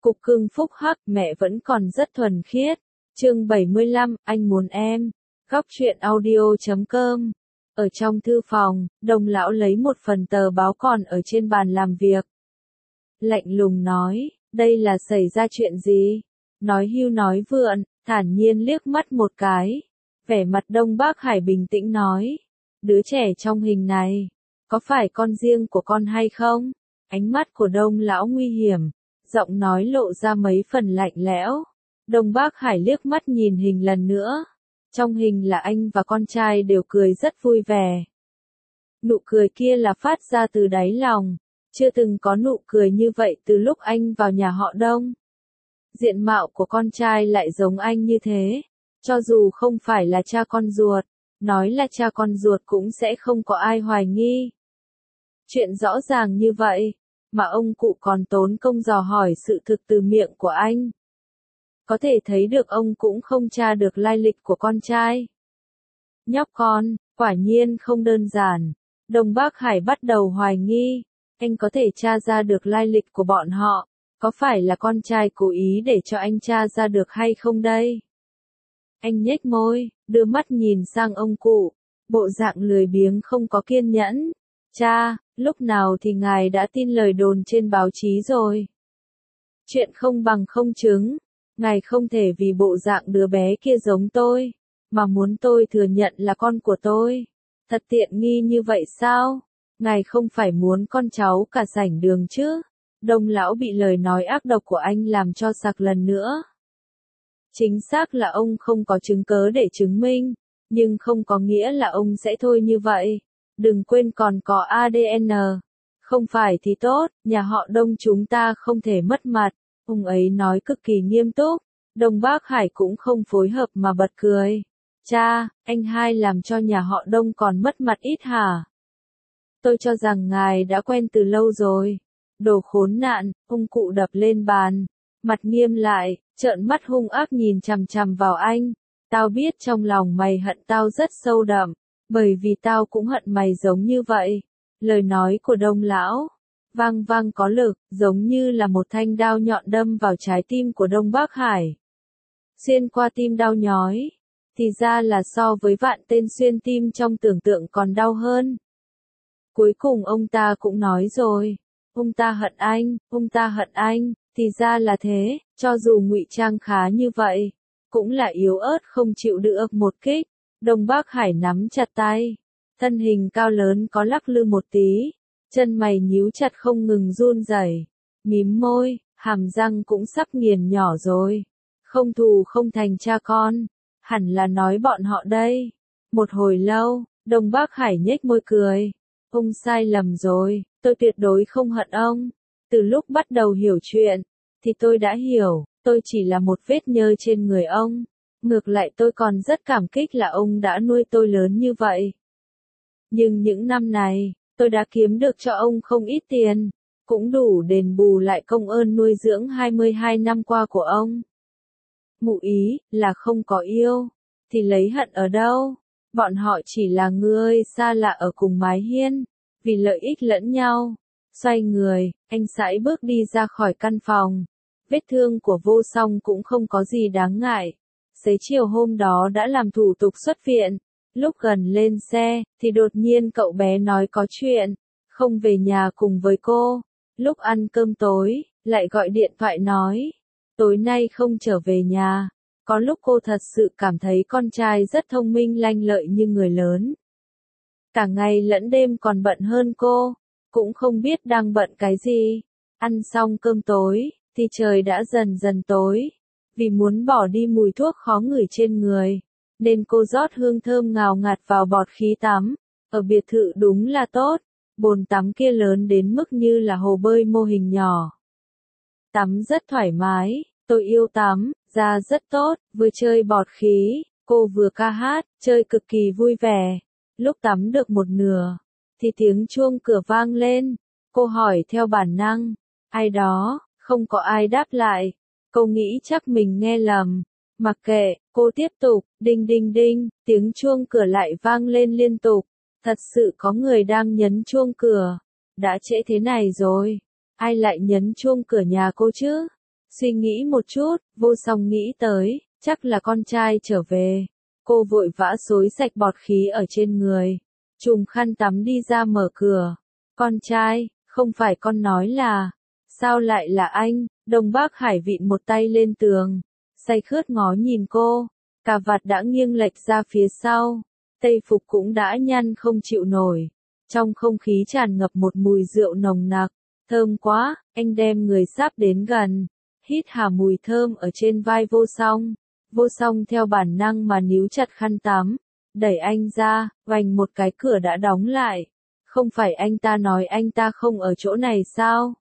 Cục cưng phúc hắc, mẹ vẫn còn rất thuần khiết. Chương 75, anh muốn em. Góc truyện audio.com. Ở trong thư phòng, Đồng lão lấy một phần tờ báo còn ở trên bàn làm việc. Lạnh lùng nói, đây là xảy ra chuyện gì? Nói hưu nói vượn, thản nhiên liếc mắt một cái. Vẻ mặt Đông Bác Hải bình tĩnh nói, đứa trẻ trong hình này, có phải con riêng của con hay không? Ánh mắt của Đông lão nguy hiểm, giọng nói lộ ra mấy phần lạnh lẽo. Đông Bác Hải liếc mắt nhìn hình lần nữa. Trong hình là anh và con trai đều cười rất vui vẻ. Nụ cười kia là phát ra từ đáy lòng. Chưa từng có nụ cười như vậy từ lúc anh vào nhà họ Đông. Diện mạo của con trai lại giống anh như thế. Cho dù không phải là cha con ruột, nói là cha con ruột cũng sẽ không có ai hoài nghi. Chuyện rõ ràng như vậy, mà ông cụ còn tốn công dò hỏi sự thực từ miệng của anh. Có thể thấy được ông cũng không tra được lai lịch của con trai. Nhóc con, quả nhiên không đơn giản. Đông Bác Hải bắt đầu hoài nghi, anh có thể tra ra được lai lịch của bọn họ, có phải là con trai cố ý để cho anh tra ra được hay không đây? Anh nhếch môi, đưa mắt nhìn sang ông cụ, bộ dạng lười biếng không có kiên nhẫn. Cha, lúc nào thì ngài đã tin lời đồn trên báo chí rồi? Chuyện không bằng không chứng, ngài không thể vì bộ dạng đứa bé kia giống tôi, mà muốn tôi thừa nhận là con của tôi. Thật tiện nghi như vậy sao? Ngài không phải muốn con cháu cả sảnh đường chứ? Đông lão bị lời nói ác độc của anh làm cho sặc lần nữa. Chính xác là ông không có chứng cớ để chứng minh, nhưng không có nghĩa là ông sẽ thôi như vậy. Đừng quên còn có ADN. Không phải thì tốt, nhà họ Đông chúng ta không thể mất mặt. Ông ấy nói cực kỳ nghiêm túc. Đông Bác Hải cũng không phối hợp mà bật cười. Cha, anh hai làm cho nhà họ Đông còn mất mặt ít hả? Tôi cho rằng ngài đã quen từ lâu rồi. Đồ khốn nạn, ông cụ đập lên bàn. Mặt nghiêm lại, trợn mắt hung ác nhìn chằm chằm vào anh. Tao biết trong lòng mày hận tao rất sâu đậm, bởi vì tao cũng hận mày giống như vậy. Lời nói của Đông lão vang vang có lực, giống như là một thanh đao nhọn đâm vào trái tim của Đông Bác Hải. Xuyên qua tim đau nhói, thì ra là so với vạn tên xuyên tim trong tưởng tượng còn đau hơn. Cuối cùng ông ta cũng nói rồi, ông ta hận anh, thì ra là thế, cho dù ngụy trang khá như vậy, cũng là yếu ớt không chịu được một kích. Đông Bác Hải nắm chặt tay, thân hình cao lớn có lắc lư một tí, chân mày nhíu chặt không ngừng run rẩy, mím môi, hàm răng cũng sắp nghiền nhỏ rồi. Không thù không thành cha con, hẳn là nói bọn họ đây. Một hồi lâu, Đông Bác Hải nhếch môi cười. Ông sai lầm rồi, tôi tuyệt đối không hận ông. Từ lúc bắt đầu hiểu chuyện, thì tôi đã hiểu, tôi chỉ là một vết nhơ trên người ông. Ngược lại tôi còn rất cảm kích là ông đã nuôi tôi lớn như vậy. Nhưng những năm này, tôi đã kiếm được cho ông không ít tiền, cũng đủ đền bù lại công ơn nuôi dưỡng 22 năm qua của ông. Ngụ ý là không có yêu, thì lấy hận ở đâu? Bọn họ chỉ là người xa lạ ở cùng mái hiên, vì lợi ích lẫn nhau. Xoay người, anh sải bước đi ra khỏi căn phòng. Vết thương của Vô Song cũng không có gì đáng ngại. Xế chiều hôm đó đã làm thủ tục xuất viện. Lúc gần lên xe, thì đột nhiên cậu bé nói có chuyện, không về nhà cùng với cô. Lúc ăn cơm tối, lại gọi điện thoại nói, tối nay không trở về nhà. Có lúc cô thật sự cảm thấy con trai rất thông minh lanh lợi như người lớn. Cả ngày lẫn đêm còn bận hơn cô, cũng không biết đang bận cái gì. Ăn xong cơm tối, thì trời đã dần dần tối. Vì muốn bỏ đi mùi thuốc khó ngửi trên người, nên cô rót hương thơm ngào ngạt vào bọt khí tắm. Ở biệt thự đúng là tốt, bồn tắm kia lớn đến mức như là hồ bơi mô hình nhỏ. Tắm rất thoải mái, tôi yêu tắm, da rất tốt, vừa chơi bọt khí, cô vừa ca hát, chơi cực kỳ vui vẻ. Lúc tắm được một nửa, thì tiếng chuông cửa vang lên. Cô hỏi theo bản năng, ai đó, không có ai đáp lại. Cô nghĩ chắc mình nghe lầm. Mặc kệ, cô tiếp tục, đinh đinh đinh, tiếng chuông cửa lại vang lên liên tục. Thật sự có người đang nhấn chuông cửa. Đã trễ thế này rồi, ai lại nhấn chuông cửa nhà cô chứ? Suy nghĩ một chút, Vô Song nghĩ tới, chắc là con trai trở về. Cô vội vã xối sạch bọt khí ở trên người, trùm khăn tắm đi ra mở cửa. Con trai, không phải con nói là, sao lại là anh? Đông Bác Hải vịn một tay lên tường, say khướt ngó nhìn cô, cà vạt đã nghiêng lệch ra phía sau, tây phục cũng đã nhăn không chịu nổi. Trong không khí tràn ngập một mùi rượu nồng nặc, thơm quá, anh đem người sáp đến gần, hít hà mùi thơm ở trên vai Vô Song. Vô Song theo bản năng mà níu chặt khăn tắm, đẩy anh ra, vành một cái cửa đã đóng lại. Không phải anh ta nói anh ta không ở chỗ này sao?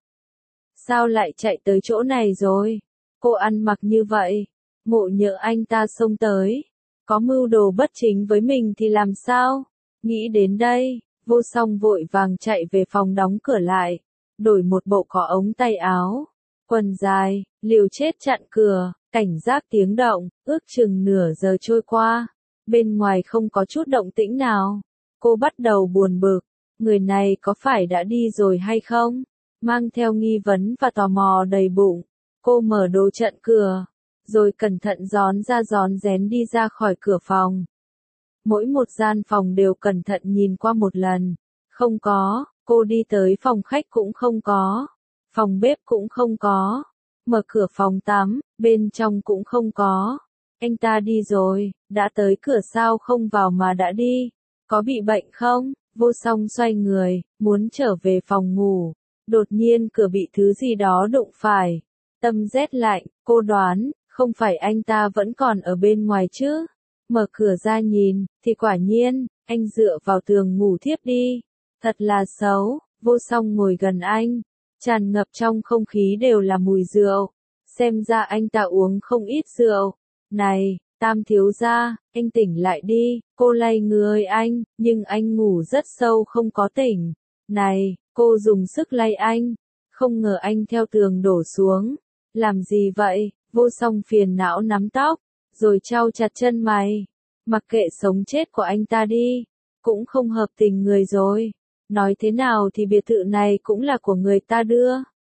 Sao lại chạy tới chỗ này rồi? Cô ăn mặc như vậy, ngộ nhỡ anh ta xông tới, có mưu đồ bất chính với mình thì làm sao? Nghĩ đến đây, Vô Song vội vàng chạy về phòng đóng cửa lại, đổi một bộ có ống tay áo, quần dài, liều chết chặn cửa, cảnh giác tiếng động, ước chừng nửa giờ trôi qua, bên ngoài không có chút động tĩnh nào. Cô bắt đầu buồn bực, người này có phải đã đi rồi hay không? Mang theo nghi vấn và tò mò đầy bụng, cô mở đồ chặn cửa, rồi cẩn thận rón rén đi ra khỏi cửa phòng. Mỗi một gian phòng đều cẩn thận nhìn qua một lần, không có, cô đi tới phòng khách cũng không có, phòng bếp cũng không có, mở cửa phòng tắm, bên trong cũng không có. Anh ta đi rồi, đã tới cửa sao không vào mà đã đi, có bị bệnh không? Vô Song xoay người, muốn trở về phòng ngủ, đột nhiên cửa bị thứ gì đó đụng phải, tâm rét lạnh, cô đoán, không phải anh ta vẫn còn ở bên ngoài chứ? Mở cửa ra nhìn, thì quả nhiên, anh dựa vào tường ngủ thiếp đi. Thật là xấu. Vô Song ngồi gần anh, tràn ngập trong không khí đều là mùi rượu. Xem ra anh ta uống không ít rượu. Này, Tam thiếu gia, anh tỉnh lại đi. Cô lay người anh, nhưng anh ngủ rất sâu không có tỉnh. Này, cô dùng sức lay anh. Không ngờ anh theo tường đổ xuống. Làm gì vậy? Vô Song phiền não nắm tóc, rồi trao chặt chân mày. Mặc kệ sống chết của anh ta đi, cũng không hợp tình người rồi. Nói thế nào thì biệt thự này cũng là của người ta đưa.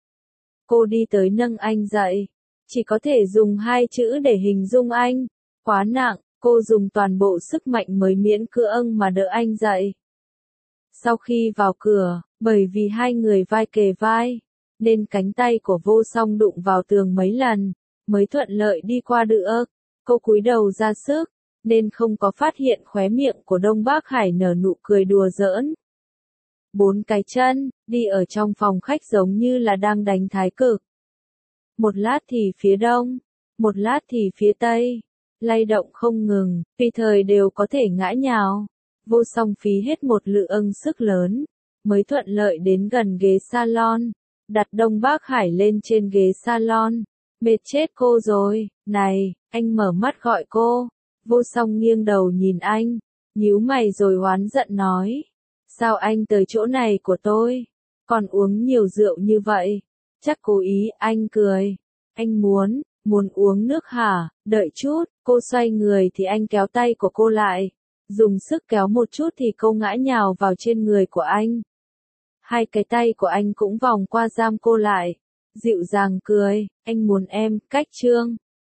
Cô đi tới nâng anh dậy, chỉ có thể dùng hai chữ để hình dung anh. Quá nặng, cô dùng toàn bộ sức mạnh mới miễn cưỡng mà đỡ anh dậy. Sau khi vào cửa, bởi vì hai người vai kề vai, nên cánh tay của Vô Song đụng vào tường mấy lần, mới thuận lợi đi qua được. Cô cúi đầu ra sức, nên không có phát hiện khóe miệng của Đông Bác Hải nở nụ cười đùa giỡn. 4 cái chân, đi ở trong phòng khách giống như là đang đánh thái cực. Một lát thì phía đông, một lát thì phía tây, lay động không ngừng, tùy thời đều có thể ngã nhào. Vô Song phí hết một lượng sức lớn, mới thuận lợi đến gần ghế salon, đặt Đông Bác Hải lên trên ghế salon. Mệt chết cô rồi, này, anh mở mắt gọi cô. Vô Song nghiêng đầu nhìn anh, nhíu mày rồi oán giận nói. Sao anh tới chỗ này của tôi? Còn uống nhiều rượu như vậy? Chắc cố ý, anh cười. Anh muốn uống nước hả? Đợi chút, cô xoay người thì anh kéo tay của cô lại. Dùng sức kéo một chút thì cô ngã nhào vào trên người của anh. Hai cái tay của anh cũng vòng qua giam cô lại. Dịu dàng cười, anh muốn em, cách chương.